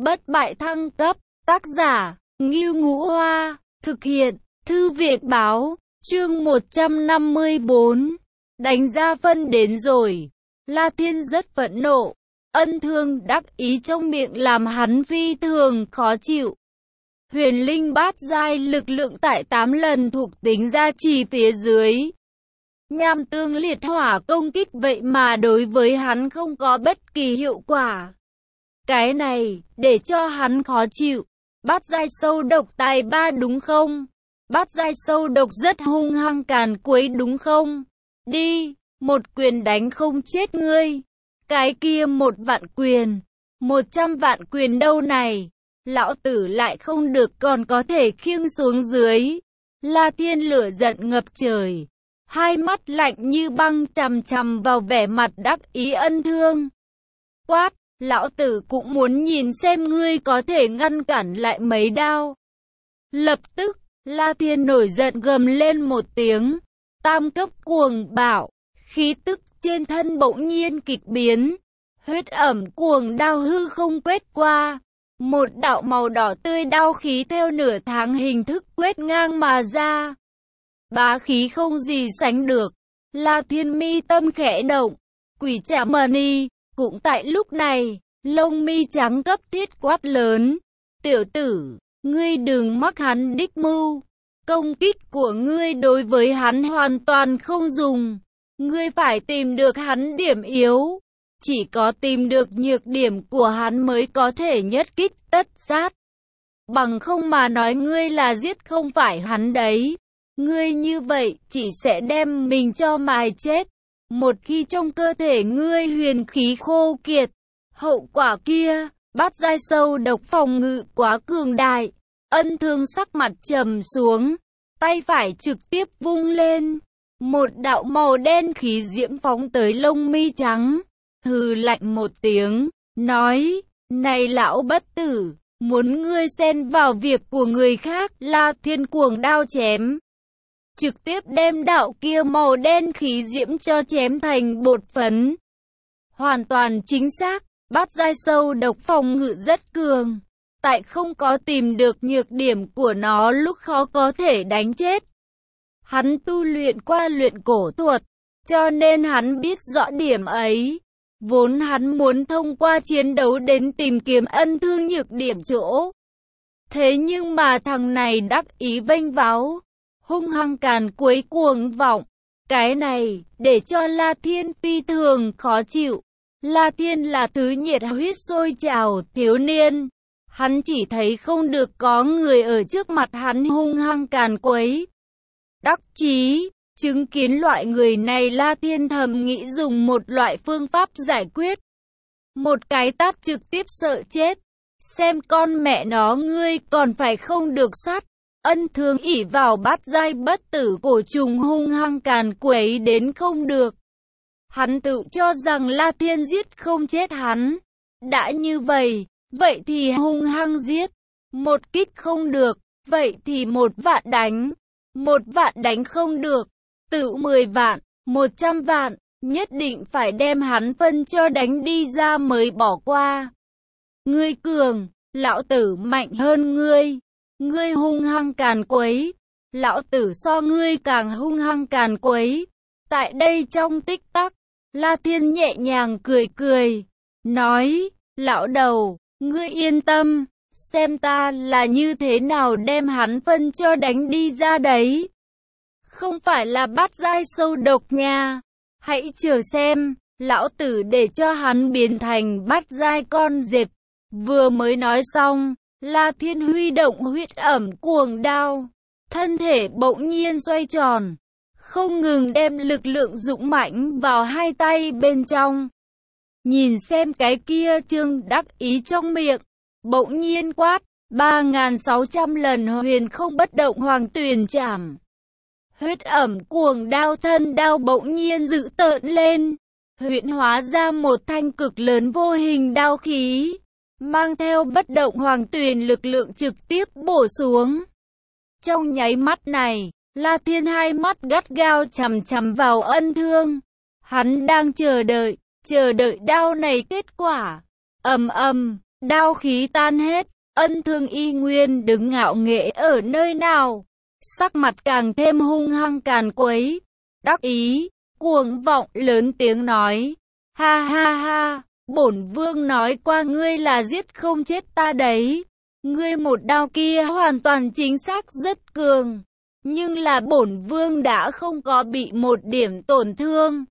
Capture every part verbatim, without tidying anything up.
bất bại thăng cấp, tác giả, Ngưu Ngũ Hoa, thực hiện, Thư viện Báo, chương một trăm năm mươi bốn, đánh ra phân đến rồi. La Thiên rất phẫn nộ, Ân Thương đắc ý trong miệng làm hắn phi thường khó chịu. Huyền linh bát giai lực lượng tại tám lần thuộc tính gia trì phía dưới. Nham tương liệt hỏa công kích vậy mà đối với hắn không có bất kỳ hiệu quả. Cái này, để cho hắn khó chịu. Bát giai sâu độc tài ba đúng không? Bát giai sâu độc rất hung hăng càn quấy đúng không? Đi, một quyền đánh không chết ngươi. Cái kia một vạn quyền, một trăm vạn quyền đâu này? Lão tử lại không được còn có thể khiêng xuống dưới. La Thiên lửa giận ngập trời, hai mắt lạnh như băng chằm chằm vào vẻ mặt đắc ý Ân Thương. Quát, lão tử cũng muốn nhìn xem ngươi có thể ngăn cản lại mấy đao. Lập tức, La Thiên nổi giận gầm lên một tiếng, tam cấp cuồng bạo, khí tức trên thân bỗng nhiên kịch biến, huyết ẩm cuồng đao hư không quét qua. Một đạo màu đỏ tươi đao khí theo nửa tháng hình thức quét ngang mà ra. Bá khí không gì sánh được. La Thiên mi tâm khẽ động, quỷ trảm mani. Cũng tại lúc này, lông mi trắng cấp thiết quát lớn. Tiểu tử, ngươi đừng mắc hắn đích mưu. Công kích của ngươi đối với hắn hoàn toàn không dùng. Ngươi phải tìm được hắn điểm yếu. Chỉ có tìm được nhược điểm của hắn mới có thể nhất kích tất sát. Bằng không mà nói ngươi là giết không phải hắn đấy. Ngươi như vậy chỉ sẽ đem mình cho mài chết. Một khi trong cơ thể ngươi huyền khí khô kiệt, hậu quả kia, bát giai sâu độc phòng ngự quá cường đại. Ân Thương sắc mặt trầm xuống, tay phải trực tiếp vung lên. Một đạo màu đen khí diễm phóng tới lông mi trắng. Hừ lạnh một tiếng, nói, này lão bất tử, muốn ngươi xen vào việc của người khác. La Thiên cuồng đao chém, trực tiếp đem đạo kia màu đen khí diễm cho chém thành bột phấn. Hoàn toàn chính xác, bát giai sâu độc phòng ngự rất cường, tại không có tìm được nhược điểm của nó lúc khó có thể đánh chết. Hắn tu luyện qua luyện cổ thuật, cho nên hắn biết rõ điểm ấy. Vốn hắn muốn thông qua chiến đấu đến tìm kiếm Ân Thương nhược điểm chỗ. Thế nhưng mà thằng này đắc ý vênh váo, hung hăng càn quấy cuồng vọng. Cái này, để cho La Thiên phi thường khó chịu. La Thiên là thứ nhiệt huyết sôi trào thiếu niên. Hắn chỉ thấy không được có người ở trước mặt hắn hung hăng càn quấy. Đắc chí, chứng kiến loại người này La Thiên thầm nghĩ dùng một loại phương pháp giải quyết. Một cái tát trực tiếp sợ chết. Xem con mẹ nó ngươi còn phải không được sát. Ân Thương ỷ vào bát giai bất tử cổ trùng hung hăng càn quấy đến không được. Hắn tự cho rằng La Thiên giết không chết hắn. Đã như vậy, vậy thì hung hăng giết. Một kích không được, vậy thì một vạn đánh. Một vạn đánh không được, tự mười vạn, một trăm vạn, nhất định phải đem hắn phân cho đánh đi ra mới bỏ qua. Ngươi cường, lão tử mạnh hơn ngươi. Ngươi hung hăng càn quấy, lão tử so ngươi càng hung hăng càn quấy. Tại đây trong tích tắc, La Thiên nhẹ nhàng cười cười, nói, lão đầu, ngươi yên tâm, xem ta là như thế nào đem hắn phân cho đánh đi ra đấy. Không phải là bát giai sâu độc nha, hãy chờ xem, lão tử để cho hắn biến thành bát giai con dẹp. Vừa mới nói xong, La Thiên huy động huyết ẩm cuồng đao, thân thể bỗng nhiên xoay tròn, không ngừng đem lực lượng dũng mãnh vào hai tay bên trong. Nhìn xem cái kia Trương đắc ý trong miệng, bỗng nhiên quát, ba nghìn sáu trăm lần huyền không bất động hoàng tuyền trảm. Huyết ẩm cuồng đao thân đao bỗng nhiên dữ tợn lên, huyễn hóa ra một thanh cực lớn vô hình đao khí, mang theo bất động hoàng tuyền lực lượng trực tiếp bổ xuống. Trong nháy mắt này, La Thiên hai mắt gắt gao chằm chằm vào Ân Thương. Hắn đang chờ đợi, chờ đợi đao này kết quả. Ầm ầm, đao khí tan hết, Ân Thương y nguyên đứng ngạo nghễ ở nơi nào, sắc mặt càng thêm hung hăng càn quấy, đắc ý, cuồng vọng lớn tiếng nói, ha ha ha, bổn vương nói qua ngươi là giết không chết ta đấy, ngươi một đao kia hoàn toàn chính xác rất cường, nhưng là bổn vương đã không có bị một điểm tổn thương.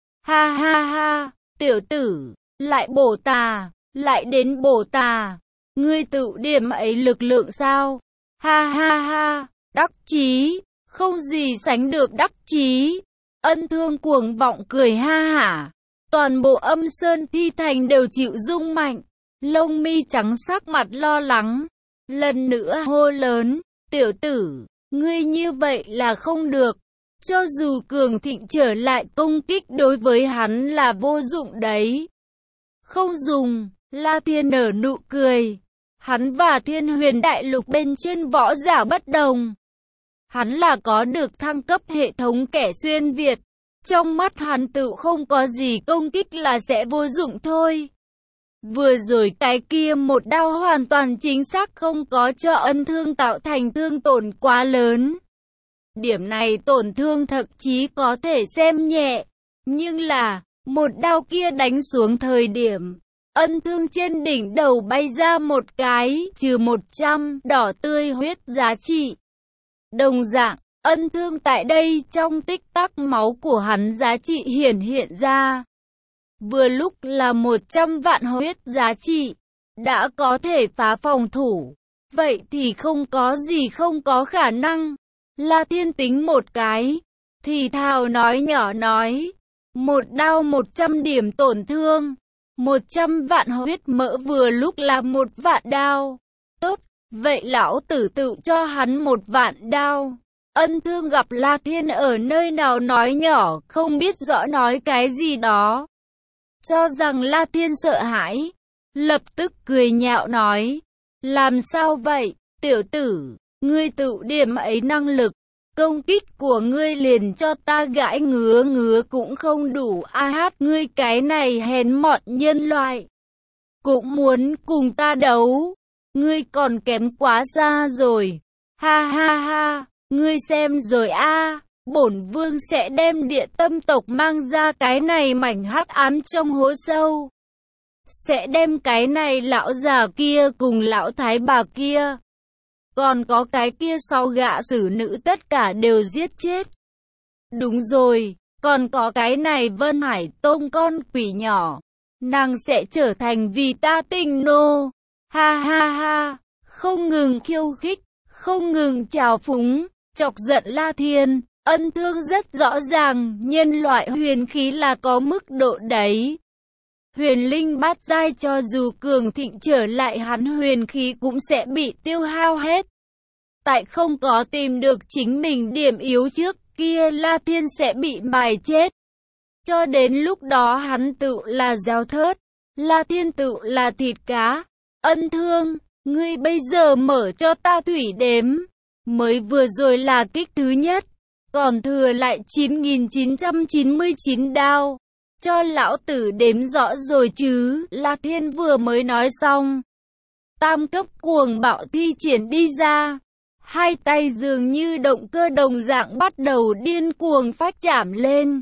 Ha ha ha, tiểu tử, lại bổ tà, lại đến bổ tà, ngươi tự điểm ấy lực lượng sao? Ha ha ha, đắc chí, không gì sánh được đắc chí. Ân Thương cuồng vọng cười ha hả, toàn bộ Âm Sơn Thi Thành đều chịu rung mạnh, lông mi trắng sắc mặt lo lắng, lần nữa hô lớn, tiểu tử, ngươi như vậy là không được, cho dù cường thịnh trở lại công kích đối với hắn là vô dụng đấy. Không dùng, La Thiên nở nụ cười, hắn và Thiên Huyền Đại Lục bên trên võ giả bất đồng. Hắn là có được thăng cấp hệ thống kẻ xuyên Việt, trong mắt hắn tự không có gì công kích là sẽ vô dụng thôi. Vừa rồi cái kia một đao hoàn toàn chính xác không có cho Ân Thương tạo thành thương tổn quá lớn. Điểm này tổn thương thậm chí có thể xem nhẹ, nhưng là, một đao kia đánh xuống thời điểm, Ân Thương trên đỉnh đầu bay ra một cái, trừ một trăm đỏ tươi huyết giá trị. Đồng dạng, Ân Thương tại đây trong tích tắc máu của hắn giá trị hiển hiện ra. Vừa lúc là một trăm vạn huyết giá trị, đã có thể phá phòng thủ. Vậy thì không có gì không có khả năng. La Thiên tính một cái, thì thào nói nhỏ nói, một đao một trăm điểm tổn thương, một trăm vạn huyết mỡ vừa lúc là một vạn đao. Tốt, vậy lão tử tự cho hắn một vạn đao. Ân Thương gặp La Thiên ở nơi nào nói nhỏ, không biết rõ nói cái gì đó. Cho rằng La Thiên sợ hãi, lập tức cười nhạo nói, làm sao vậy, tiểu tử, ngươi tự điểm ấy năng lực, công kích của ngươi liền cho ta gãi ngứa ngứa cũng không đủ a hát ngươi cái này hèn mọn nhân loại. Cũng muốn cùng ta đấu, ngươi còn kém quá xa rồi, ha ha ha, ngươi xem rồi a. Bổn vương sẽ đem địa tâm tộc mang ra cái này mảnh hắc ám trong hố sâu. Sẽ đem cái này lão già kia cùng lão thái bà kia. Còn có cái kia sau gạ xử nữ tất cả đều giết chết. Đúng rồi, còn có cái này Vân Hải Tông con quỷ nhỏ. Nàng sẽ trở thành vì ta tình nô. Ha ha ha, không ngừng khiêu khích, không ngừng trào phúng, chọc giận La Thiên. Ân Thương rất rõ ràng, nhân loại huyền khí là có mức độ đấy. Huyền linh bát giai cho dù cường thịnh trở lại hắn huyền khí cũng sẽ bị tiêu hao hết. Tại không có tìm được chính mình điểm yếu trước kia La Thiên sẽ bị mài chết. Cho đến lúc đó hắn tự là dao thớt, La Thiên tự là thịt cá. Ân Thương, ngươi bây giờ mở cho ta thủy đếm. Mới vừa rồi là kích thứ nhất. Còn thừa lại chín nghìn chín trăm chín mươi chín đao. Cho lão tử đếm rõ rồi chứ, La Thiên vừa mới nói xong. Tam cấp cuồng bạo thi triển đi ra. Hai tay dường như động cơ đồng dạng bắt đầu điên cuồng phát chạm lên.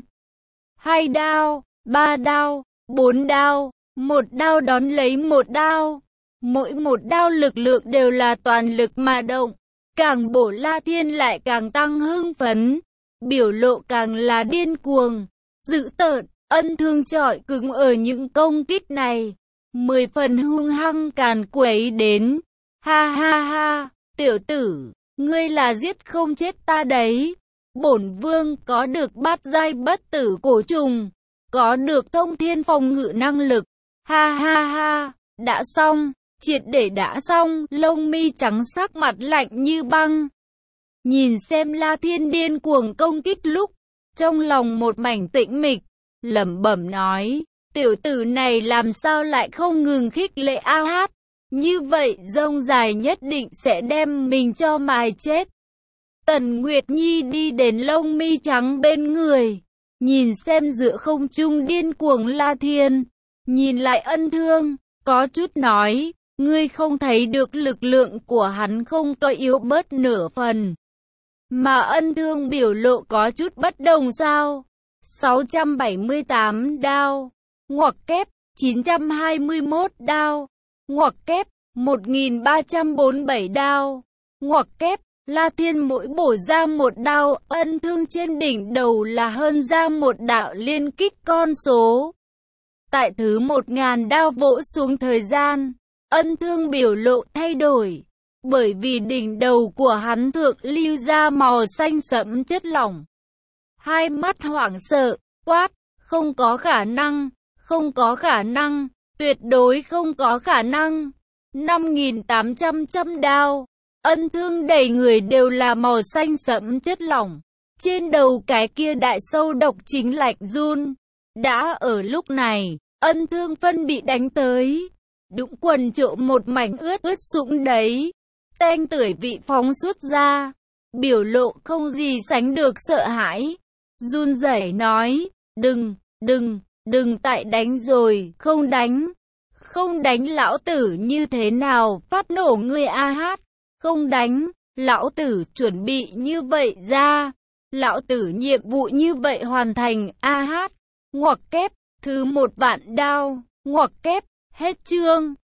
Hai đao, ba đao, bốn đao, một đao đón lấy một đao. Mỗi một đao lực lượng đều là toàn lực mà động. Càng bổ La Thiên lại càng tăng hưng phấn, biểu lộ càng là điên cuồng, dữ tợn. Ân Thương trọi cứng ở những công kích này, mười phần hung hăng càn quấy đến. Ha ha ha, tiểu tử, ngươi là giết không chết ta đấy. Bổn vương có được bát giai bất tử cổ trùng, có được thông thiên phòng ngự năng lực. Ha ha ha, đã xong. Triệt để đã xong, lông mi trắng sắc mặt lạnh như băng. Nhìn xem La Thiên điên cuồng công kích lúc, trong lòng một mảnh tĩnh mịch, lẩm bẩm nói, tiểu tử này làm sao lại không ngừng khích lệ a hát, như vậy rông dài nhất định sẽ đem mình cho mài chết. Tần Nguyệt Nhi đi đến lông mi trắng bên người, nhìn xem giữa không trung điên cuồng La Thiên, nhìn lại Ân Thương, có chút nói, Ngươi không thấy được lực lượng của hắn không có yếu bớt nửa phần. Mà Ân Thương biểu lộ có chút bất đồng sao? sáu trăm bảy mươi tám đao, ngoặc kép, chín trăm hai mươi mốt đao, ngoặc kép, một nghìn ba trăm bốn mươi bảy đao, ngoặc kép, La Thiên mỗi bổ ra một đao, Ân Thương trên đỉnh đầu là hơn ra một đạo liên kích con số. Tại thứ một ngàn đao vỗ xuống thời gian, Ân Thương biểu lộ thay đổi, bởi vì đỉnh đầu của hắn thượng lưu ra màu xanh sẫm chất lỏng. Hai mắt hoảng sợ, quát, không có khả năng, không có khả năng, tuyệt đối không có khả năng. năm nghìn tám trăm trăm đao, Ân Thương đầy người đều là màu xanh sẫm chất lỏng. Trên đầu cái kia đại sâu độc chính lạnh run. Đã ở lúc này, Ân Thương phân bị đánh tới. Đũng quần trộm một mảnh ướt ướt sũng đấy. Tanh tưởi vị phóng xuất ra. Biểu lộ không gì sánh được sợ hãi. Run rẩy nói, đừng, đừng, đừng tại đánh rồi, không đánh. Không đánh lão tử như thế nào, phát nổ ngươi a hát. Không đánh, lão tử chuẩn bị như vậy ra. Lão tử nhiệm vụ như vậy hoàn thành, a hát. Ngoặc kép, thứ một vạn đao, ngoặc kép, hết chương.